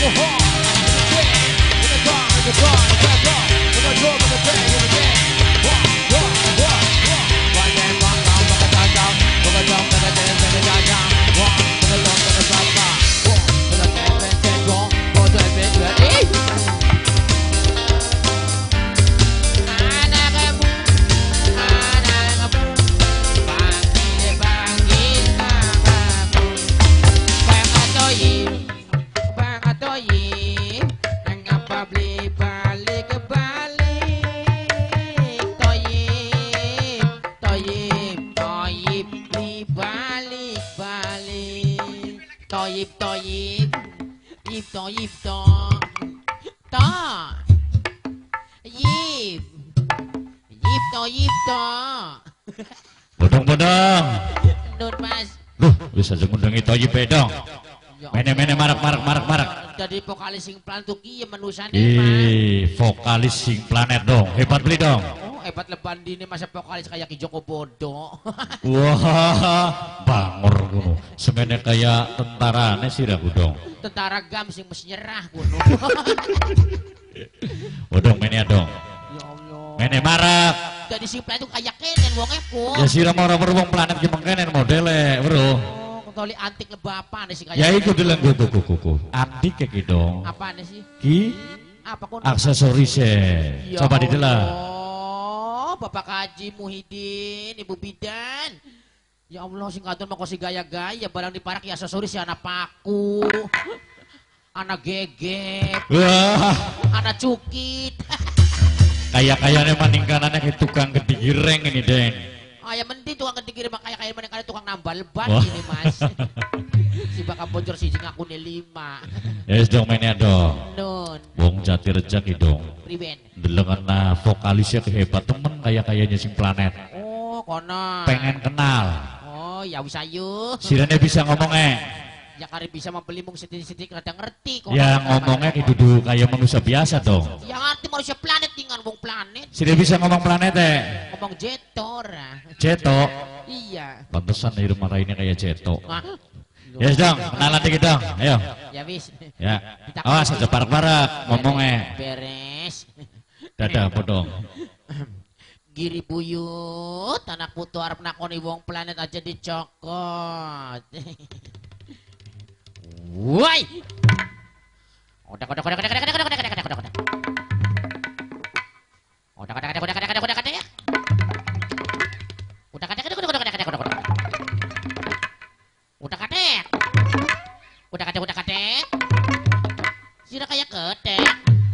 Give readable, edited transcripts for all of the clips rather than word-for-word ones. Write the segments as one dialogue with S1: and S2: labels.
S1: Bodong-bodong.
S2: Nun mas.
S1: Duh, bisa ngundangi toyib dong. Mene marak.
S2: Jadi vokalis sing planet tuh kieu menusane
S1: mas. Vokalis sing planet dong. Hebat beli dong.
S2: Oh, hebat leban dini masa vokalis kayak Ki Joko Bodo.
S1: Wah, bangor kuno. Semene kayak tentarane sih dah dong.
S2: Tentara gam sing mesti nyerah kuno.
S1: Bodong mene dong.
S2: Ya Allah.
S1: Mene marak.
S2: Jadi si planet tuh kayak kenen wonge ku.
S1: Ya sira mau wong planet ki mengkenen modele, Bro.
S2: Toli antik lebapa nih sih kayak.
S1: Ya iku deleng kuku. Antik kayak gitu dong.
S2: Apaan sih?
S1: Ki
S2: apa kon?
S1: Aksesorisnya.
S2: Ya
S1: Coba dideleng.
S2: Oh, Bapak Haji Muhyiddin, Ibu Bidan. Ya Allah, sing kadon mah kosi gaya-gaya barang diparak ya aksesoris ya anak paku. Anak gegep.
S1: Wah,
S2: anak cukit.
S1: Kayak-kayaknya maningkanannya kayak tukang kedigireng ini, Den.
S2: Oh ya mending tukang kedigir mah kayak mana tukang nambal ban
S1: Wah.
S2: ini mas. Si bakal bocor si jeng aku nih 5.
S1: Yes dong mainnya dong.
S2: Nun.
S1: Wong jati rejeki dong.
S2: Priben.
S1: Delengana vokalisnya kehebat temen kayak-kayaknya sing planet.
S2: Oh kono.
S1: Pengen kenal.
S2: Oh ya wis ayo.
S1: Sirene bisa ngomongnya.
S2: Ya kari bisa membeli mung sedikit rada ngerti kok.
S1: Ya ngomongnya kayak duduk kayak manusia biasa dong.
S2: Ya ngerti manusia planet tinggal wong planet.
S1: Sirene bisa ngomong planet
S2: Ngomong jetor.
S1: Jeto.
S2: Iya.
S1: Pantesan di rumah lainnya kayak Jeto.
S2: Nah.
S1: Yes dong, kenalan dikit dong. Ayo.
S2: Ya wis.
S1: Ya. Awas aja barak-barak ngomongnya.
S2: Beres.
S1: Dadah podong.
S2: Giri buyut, anak putu arep nakoni wong planet aja dicokot. Woi. Udah. Udah ya. Udah kadek. Sira kayak ketek.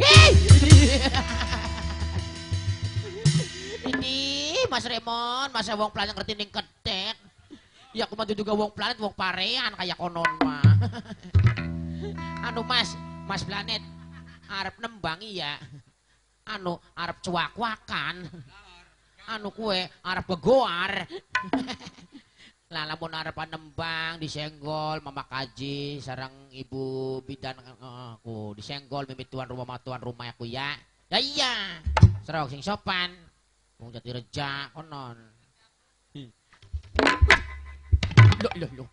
S2: Ini Mas Remon, masa wong planet ngerti ning ketek. Ya aku mah juga wong planet, wong parean kayak konon mah. Anu Mas planet arep nembangi ya. Anu arep cuak-wakan. Anu kue arep begoar. Lah lamun arep nembang disenggol Mama Kaji sareng Ibu Bidan aku disenggol mimit tuan rumah aku ya. Ya iya. Serok sing sopan. Wong jati reja konon. Loh.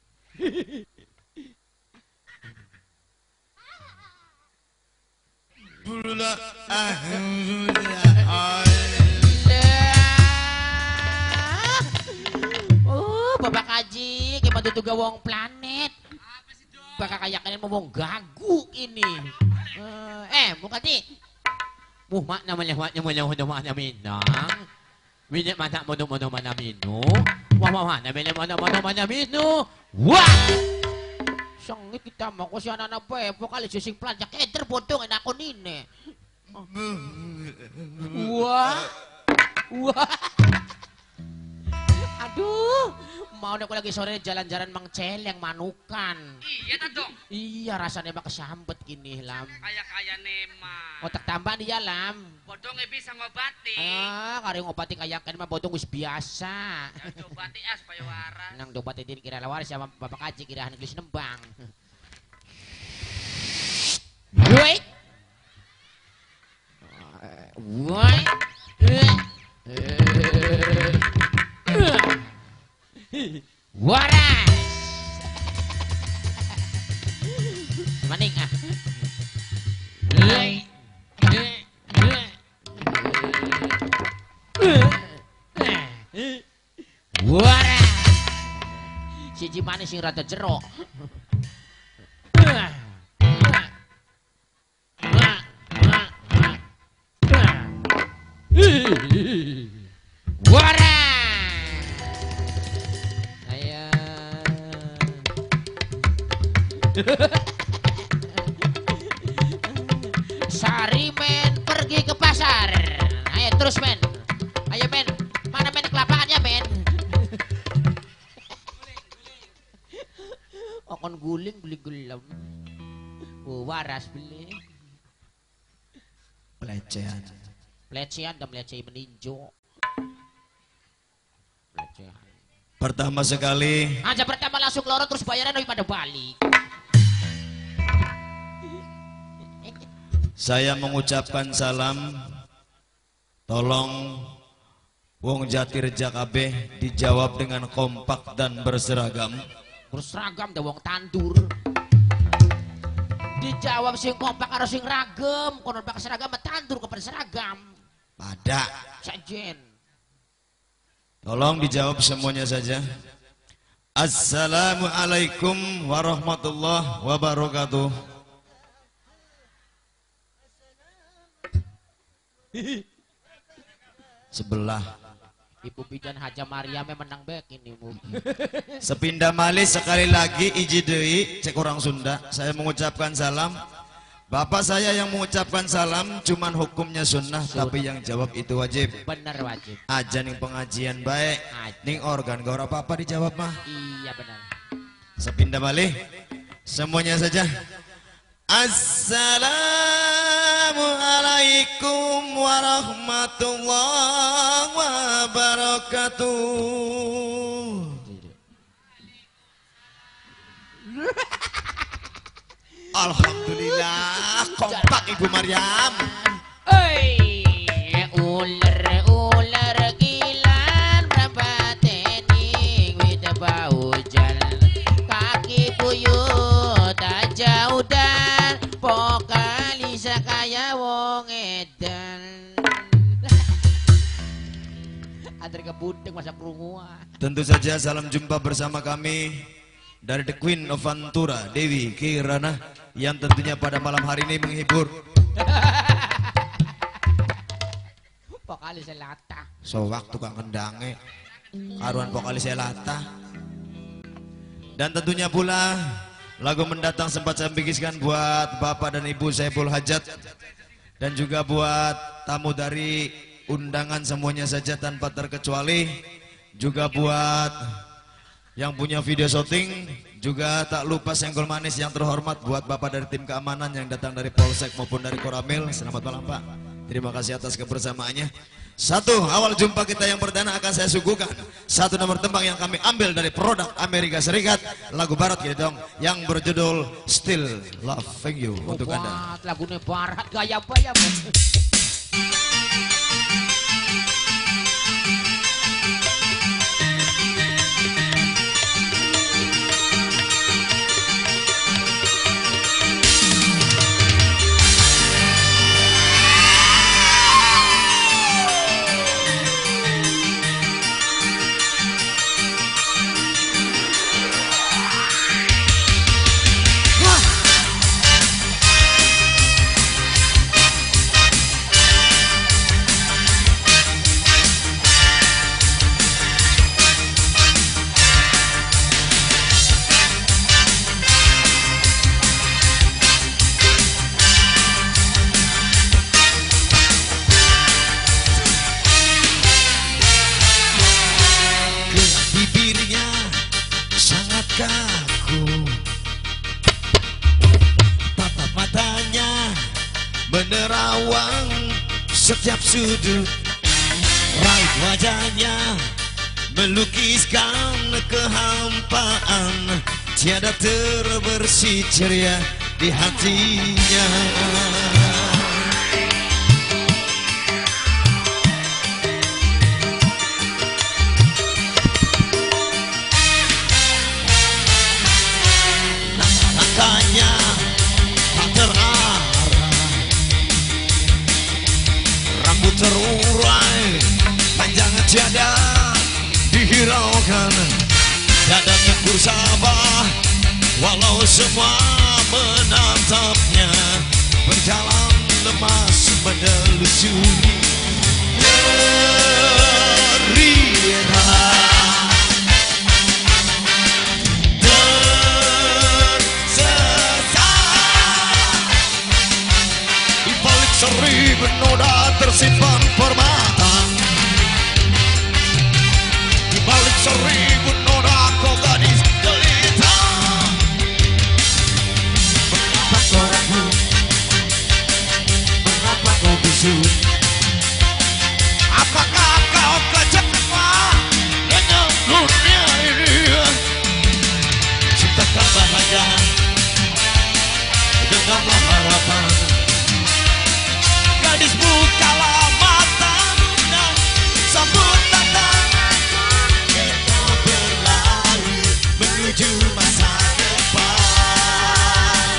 S2: Oh, Bapak Kaji, gimana juga wong planet. Bakal kayak kalian mau wong gagu ini. Bukati. Mak namanya minang. Minyak mana mana minu. Wah, namanya mana minu. Wah! Sangit kita mau ko si anak apa vokalis sing planet keder bodong enak ko nine. Wah. Aduh, mau aku lagi sore jalan-jalan Mang Celeng manukan.
S3: Iya dong.
S2: Iya rasanya mah kesambet gini lam.
S3: Kaya nema.
S2: Otak tambah dia lam.
S3: Bodong bisa ngobati.
S2: Kari ngobati kayak kan mah bodong wis biasa.
S3: Ya ngobati supaya waras.
S2: Nang ngobati din kira lawaris sama Bapak Kaji kira geus nembang. Woi. Waras. Maning Wara. Siji manis sing rada jeruk. Wara. Ayo. Sari men pergi ke pasar. Ayo terus men. Ayo men. Mana men kelapaannya men? Okon guling beli gelam. Waras beli.
S4: Pelecehan.
S2: Pelecehan dan meleceh meninjau. Pelecehan.
S4: Pertama sekali
S2: Aja pertama langsung loro terus bayaran pada balik.
S4: saya mengucapkan salam. Tolong wong Jatireja kabeh dijawab dengan kompak dan berseragam.
S2: Berseragam dah wong tandur. Dijawab sing kompak karo sing ragam, konon pakai seragam tandur kepada seragam.
S4: Pada.
S2: Sajen.
S4: Tolong dijawab semuanya saja. Assalamualaikum warahmatullahi wabarakatuh. Sebelah.
S2: Ibu bidan Haja Maryam menang back ini Bu.
S4: Sepindah malih sekali lagi iji deui cek orang Sunda. Saya mengucapkan salam. Bapak saya yang mengucapkan salam cuman hukumnya sunnah, tapi yang jawab itu wajib.
S2: Bener wajib.
S4: Aja ning pengajian baik, ning organ gak apa-apa dijawab mah.
S2: Iya benar.
S4: Sepindah malih semuanya saja. Assalamualaikum warahmatullahi wabarakatuh. Alhamdulillah kompak Ibu Maryam.
S2: Ular gilan berbatening wid baujan kaki puyuh tak jauh dan pokali sakaya wong edan. Antar ke budek masa kerunguan.
S4: Tentu saja salam jumpa bersama kami dari The Queen of Ventura, Dewi Kirana, yang tentunya pada malam hari ini menghibur.
S2: Pokali selata.
S4: So waktu kang kendange karuan pokali selata. Dan tentunya pula lagu mendatang sempat saya bikinkan buat Bapak dan Ibu Saiful Hajat, dan juga buat tamu dari undangan semuanya saja tanpa terkecuali, juga buat yang punya video syuting, juga tak lupa senggol manis yang terhormat buat Bapak dari tim keamanan yang datang dari Polsek maupun dari Koramil. Selamat malam Pak, terima kasih atas kebersamaannya. Satu awal jumpa kita yang perdana akan saya suguhkan satu nomor tembang yang kami ambil dari produk Amerika Serikat, lagu barat gitu dong, yang berjudul Still Loving You untuk Anda.
S2: Lagunya barat gaya bayam.
S4: Menerawang setiap sudut, raut wajahnya melukiskan kehampaan, tiada terbersih ceria di hatinya. Langkahnya terurai, panjang tiada dihiraukan. Tiada yang bersabar, walau semua menatapnya, berjalan lemas menelusuri derita. Seribu noda tersimpan permata, di balik seribu noda kau gadis jelita. Mengapa kau ragu? Mengapa kau bisu? Apakah kau kecewa dengan dunia ini? Ciptakan bahagia denganlah harapan. Gadis bukalah matamu dan sambut tanganku, kita berlari menuju masa depan.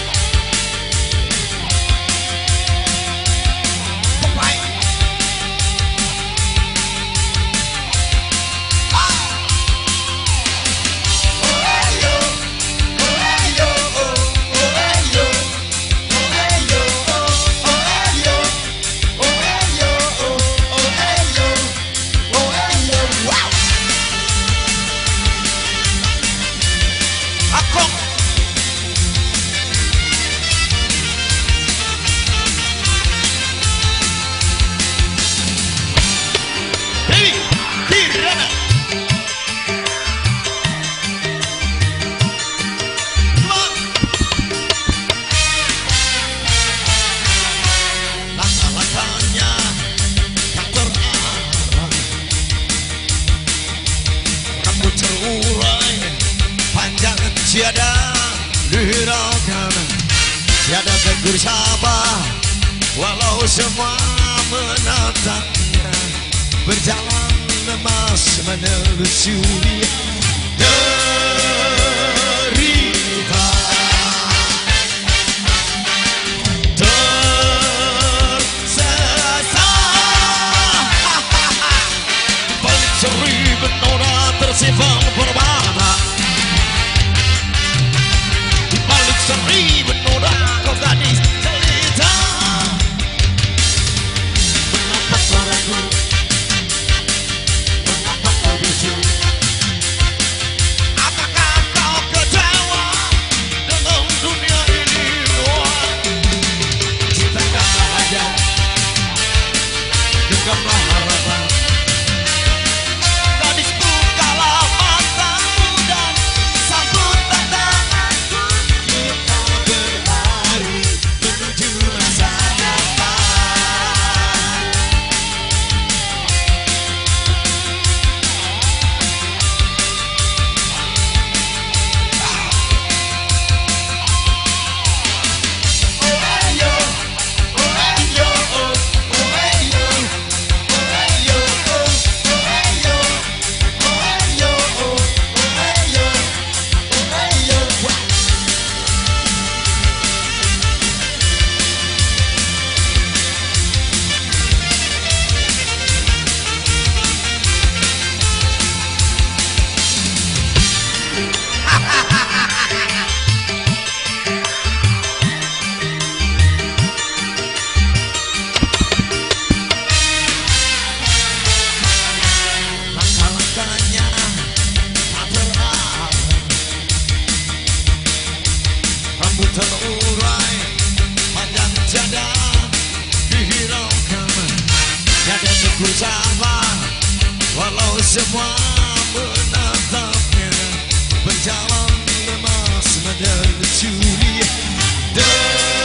S4: Popeye. Tiada dihiraukan, tiada tegur sapa, walau semua menatapnya, berjalan lemas menelusuri derita. Tersesat balik seribu noda tersimpan permata, seribu noda kau gadis jelita. Mengapa kau ragu? Mengapa kau bisu? Apakah kau kecewa dengan dunia ini? Ciptakan bahagia denganlah harapan. Gadis bukalah matamu dan sambut tanganku, kita berlari menuju masa depan. Langkah-langkahnya tak terarah, rambut terurai, panjang tiada dihiraukan, tiada tegur sapa, walau semua menatapnya, berjalan lemas menelusuri derita.